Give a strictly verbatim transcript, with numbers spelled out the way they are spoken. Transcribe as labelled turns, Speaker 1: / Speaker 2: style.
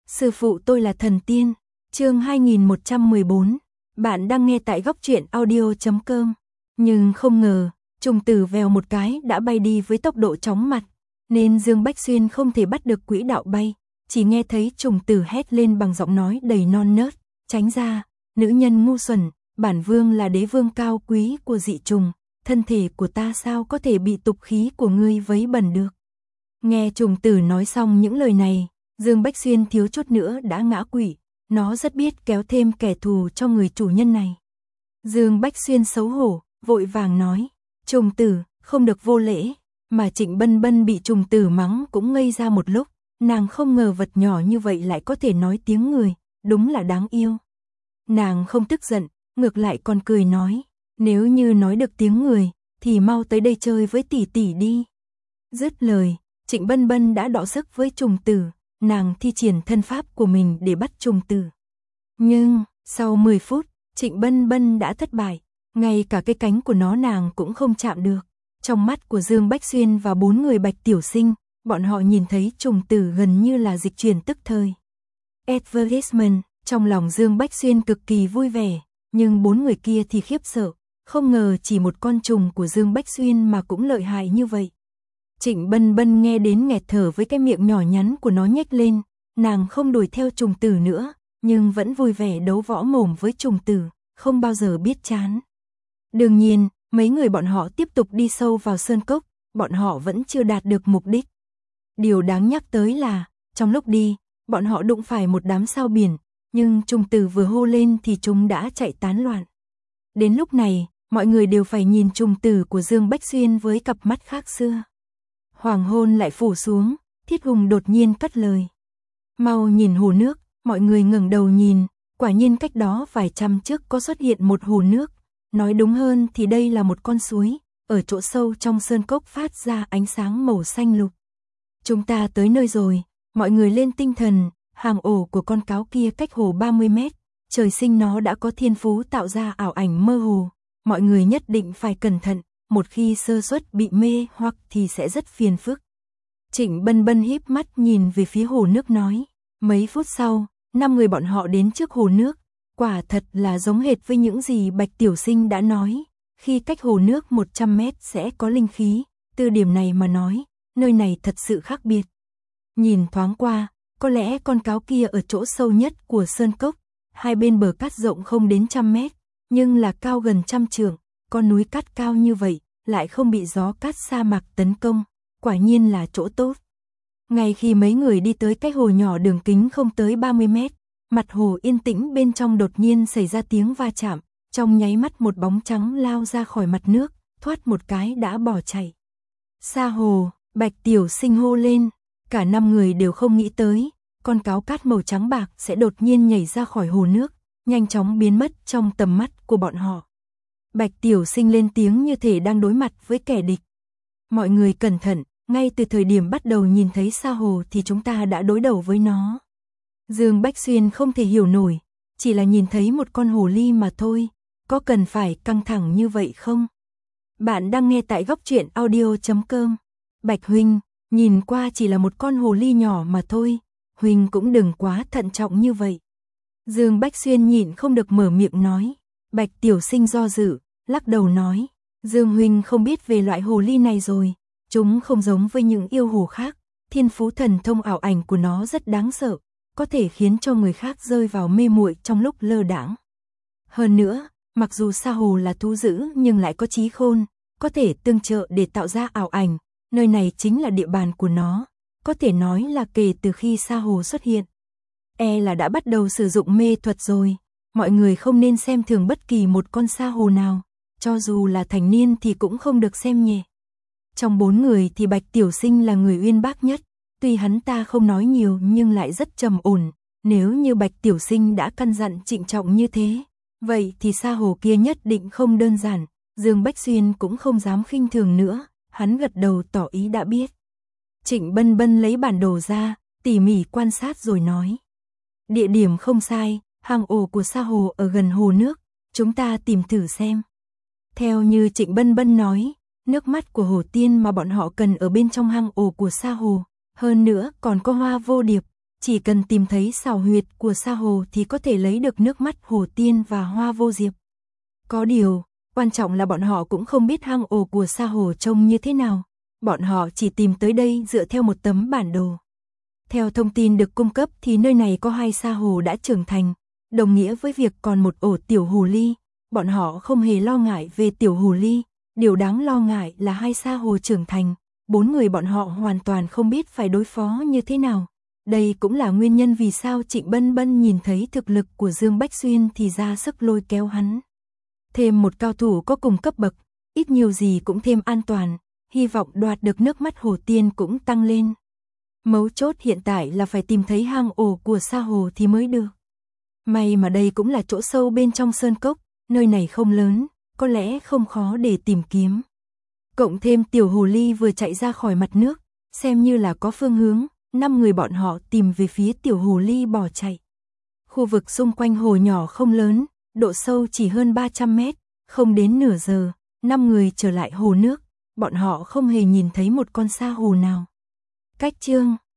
Speaker 1: Sư phụ tôi là thần tiên. Chương hai nghìn một trăm mười bốn. Bạn đang nghe tại góc truyện audio chấm com. Nhưng không ngờ, trùng tử vèo một cái đã bay đi với tốc độ chóng mặt, nên Dương Bách Xuyên không thể bắt được quỹ đạo bay, chỉ nghe thấy trùng tử hét lên bằng giọng nói đầy non nớt, tránh ra, nữ nhân ngu xuẩn, bản vương là đế vương cao quý của dị trùng, thân thể của ta sao có thể bị tục khí của ngươi vấy bẩn được. Nghe trùng tử nói xong những lời này, Dương Bách Xuyên thiếu chút nữa đã ngã quỵ, nó rất biết kéo thêm kẻ thù cho người chủ nhân này. Dương Bách Xuyên xấu hổ, vội vàng nói, trùng tử, không được vô lễ, mà Trịnh Bân Bân bị trùng tử mắng cũng ngây ra một lúc, nàng không ngờ vật nhỏ như vậy lại có thể nói tiếng người, đúng là đáng yêu. Nàng không tức giận, ngược lại còn cười nói, nếu như nói được tiếng người, thì mau tới đây chơi với tỷ tỷ đi. Dứt lời, Trịnh Bân Bân đã đọ sức với trùng tử, nàng thi triển thân pháp của mình để bắt trùng tử. Nhưng, sau mười phút, Trịnh Bân Bân đã thất bại, ngay cả cái cánh của nó nàng cũng không chạm được. Trong mắt của Dương Bách Xuyên và bốn người Bạch Tiểu Sinh, bọn họ nhìn thấy trùng tử gần như là dịch chuyển tức thời. Advertisement, trong lòng Dương Bách Xuyên cực kỳ vui vẻ, nhưng bốn người kia thì khiếp sợ, không ngờ chỉ một con trùng của Dương Bách Xuyên mà cũng lợi hại như vậy. Trịnh Bân Bân nghe đến nghẹt thở với cái miệng nhỏ nhắn của nó nhếch lên, nàng không đuổi theo trùng tử nữa, nhưng vẫn vui vẻ đấu võ mồm với trùng tử, không bao giờ biết chán. Đương nhiên, mấy người bọn họ tiếp tục đi sâu vào sơn cốc, bọn họ vẫn chưa đạt được mục đích. Điều đáng nhắc tới là, trong lúc đi, bọn họ đụng phải một đám sao biển, nhưng trùng tử vừa hô lên thì chúng đã chạy tán loạn. Đến lúc này, mọi người đều phải nhìn trùng tử của Dương Bách Xuyên với cặp mắt khác xưa. Hoàng hôn lại phủ xuống, Thiết Hùng đột nhiên cất lời. Mau nhìn hồ nước, mọi người ngẩng đầu nhìn, quả nhiên cách đó vài trăm trước có xuất hiện một hồ nước, nói đúng hơn thì đây là một con suối, ở chỗ sâu trong sơn cốc phát ra ánh sáng màu xanh lục. Chúng ta tới nơi rồi, mọi người lên tinh thần, hang ổ của con cáo kia cách hồ ba mươi mét, trời sinh nó đã có thiên phú tạo ra ảo ảnh mơ hồ, mọi người nhất định phải cẩn thận. Một khi sơ suất bị mê hoặc thì sẽ rất phiền phức. Trịnh Bân Bân híp mắt nhìn về phía hồ nước nói. Mấy phút sau, năm người bọn họ đến trước hồ nước. Quả thật là giống hệt với những gì Bạch Tiểu Sinh đã nói. Khi cách hồ nước một trăm mét sẽ có linh khí. Từ điểm này mà nói, nơi này thật sự khác biệt. Nhìn thoáng qua, có lẽ con cáo kia ở chỗ sâu nhất của sơn cốc. Hai bên bờ cát rộng không đến trăm mét, nhưng là cao gần trăm trượng. Con núi cát cao như vậy, lại không bị gió cát sa mạc tấn công, quả nhiên là chỗ tốt. Ngay khi mấy người đi tới cái hồ nhỏ đường kính không tới ba mươi mét, mặt hồ yên tĩnh bên trong đột nhiên xảy ra tiếng va chạm, trong nháy mắt một bóng trắng lao ra khỏi mặt nước, thoát một cái đã bỏ chạy. Xa hồ, Bạch Tiểu Sinh hô lên, cả năm người đều không nghĩ tới, con cáo cát màu trắng bạc sẽ đột nhiên nhảy ra khỏi hồ nước, nhanh chóng biến mất trong tầm mắt của bọn họ. Bạch Tiểu Sinh lên tiếng như thể đang đối mặt với kẻ địch. Mọi người cẩn thận, ngay từ thời điểm bắt đầu nhìn thấy sa hồ thì chúng ta đã đối đầu với nó. Dương Bách Xuyên không thể hiểu nổi, chỉ là nhìn thấy một con hồ ly mà thôi, có cần phải căng thẳng như vậy không? Bạn đang nghe tại góc truyện audio chấm com. Bạch Huynh, nhìn qua chỉ là một con hồ ly nhỏ mà thôi, Huynh cũng đừng quá thận trọng như vậy. Dương Bách Xuyên nhịn không được mở miệng nói. Bạch Tiểu Sinh do dự, lắc đầu nói, Dương Huynh không biết về loại hồ ly này rồi, chúng không giống với những yêu hồ khác, thiên phú thần thông ảo ảnh của nó rất đáng sợ, có thể khiến cho người khác rơi vào mê muội trong lúc lơ đãng. Hơn nữa, mặc dù sa hồ là thú dữ nhưng lại có trí khôn, có thể tương trợ để tạo ra ảo ảnh, nơi này chính là địa bàn của nó, có thể nói là kể từ khi sa hồ xuất hiện, e là đã bắt đầu sử dụng mê thuật rồi. Mọi người không nên xem thường bất kỳ một con sa hồ nào, cho dù là thành niên thì cũng không được xem nhẹ. Trong bốn người thì Bạch Tiểu Sinh là người uyên bác nhất, tuy hắn ta không nói nhiều nhưng lại rất trầm ổn, nếu như Bạch Tiểu Sinh đã căn dặn trịnh trọng như thế, vậy thì sa hồ kia nhất định không đơn giản, Dương Bách Xuyên cũng không dám khinh thường nữa, hắn gật đầu tỏ ý đã biết. Trịnh Bân Bân lấy bản đồ ra, tỉ mỉ quan sát rồi nói. Địa điểm không sai. Hang ổ của sa hồ ở gần hồ nước, chúng ta tìm thử xem. Theo như Trịnh Bân Bân nói, nước mắt của hồ tiên mà bọn họ cần ở bên trong hang ổ của sa hồ, hơn nữa còn có hoa vô điệp, chỉ cần tìm thấy xào huyệt của sa hồ thì có thể lấy được nước mắt hồ tiên và hoa vô diệp. Có điều, quan trọng là bọn họ cũng không biết hang ổ của sa hồ trông như thế nào, bọn họ chỉ tìm tới đây dựa theo một tấm bản đồ. Theo thông tin được cung cấp thì nơi này có hai sa hồ đã trưởng thành, đồng nghĩa với việc còn một ổ tiểu hồ ly, bọn họ không hề lo ngại về tiểu hồ ly, điều đáng lo ngại là hai sa hồ trưởng thành, bốn người bọn họ hoàn toàn không biết phải đối phó như thế nào. Đây cũng là nguyên nhân vì sao Trịnh Bân Bân nhìn thấy thực lực của Dương Bách Xuyên thì ra sức lôi kéo hắn. Thêm một cao thủ có cùng cấp bậc, ít nhiều gì cũng thêm an toàn, hy vọng đoạt được nước mắt hồ tiên cũng tăng lên. Mấu chốt hiện tại là phải tìm thấy hang ổ của sa hồ thì mới được. May mà đây cũng là chỗ sâu bên trong sơn cốc, nơi này không lớn, có lẽ không khó để tìm kiếm. Cộng thêm tiểu hồ ly vừa chạy ra khỏi mặt nước, xem như là có phương hướng, năm người bọn họ tìm về phía tiểu hồ ly bỏ chạy. Khu vực xung quanh hồ nhỏ không lớn, độ sâu chỉ hơn ba trăm mét, không đến nửa giờ, năm người trở lại hồ nước, bọn họ không hề nhìn thấy một con sa hồ nào. Cách chương